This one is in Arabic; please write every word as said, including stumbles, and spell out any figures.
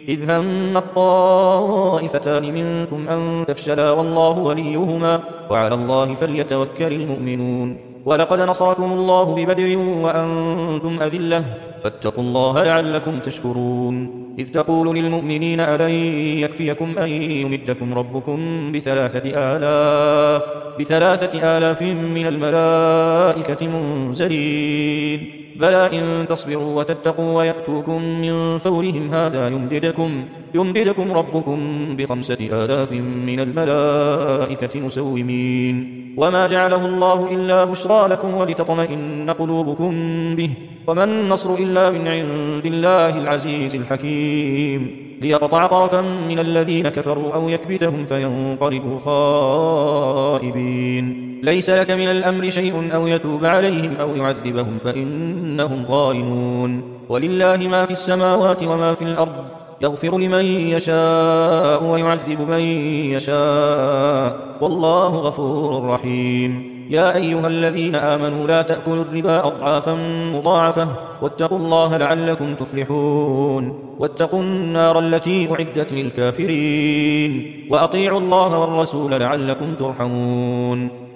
إذ هم الطائفتان منكم أن تفشلا والله وليهما وعلى الله فليتوكل المؤمنون. ولقد نصركم الله ببدر وأنتم أذلة فاتقوا الله لعلكم تشكرون. إذ تقول للمؤمنين ألن يكفيكم أن يمدكم ربكم بثلاثة آلاف, بثلاثة آلاف من الملائكة منزلين بلى إن تصبروا وتتقوا ويأتوكم من فورهم هذا يمددكم, يمددكم ربكم بخمسة آلاف من الملائكة مسومين. وما جعله الله إلا بشرى لكم ولتطمئن قلوبكم به وما النصر إلا من عند الله العزيز الحكيم ليقطع طرفا من الذين كفروا أو يكبتهم فينقلبوا خائبين. ليس لك من الأمر شيء أو يتوب عليهم أو يعذبهم فإنهم ظالمون. ولله ما في السماوات وما في الأرض يغفر لمن يشاء ويعذب من يشاء والله غفور رحيم. يا أيها الذين آمنوا لا تأكلوا الربا أضعافا مضاعفة واتقوا الله لعلكم تفلحون. واتقوا النار التي أعدت للكافرين وأطيعوا الله والرسول لعلكم ترحمون.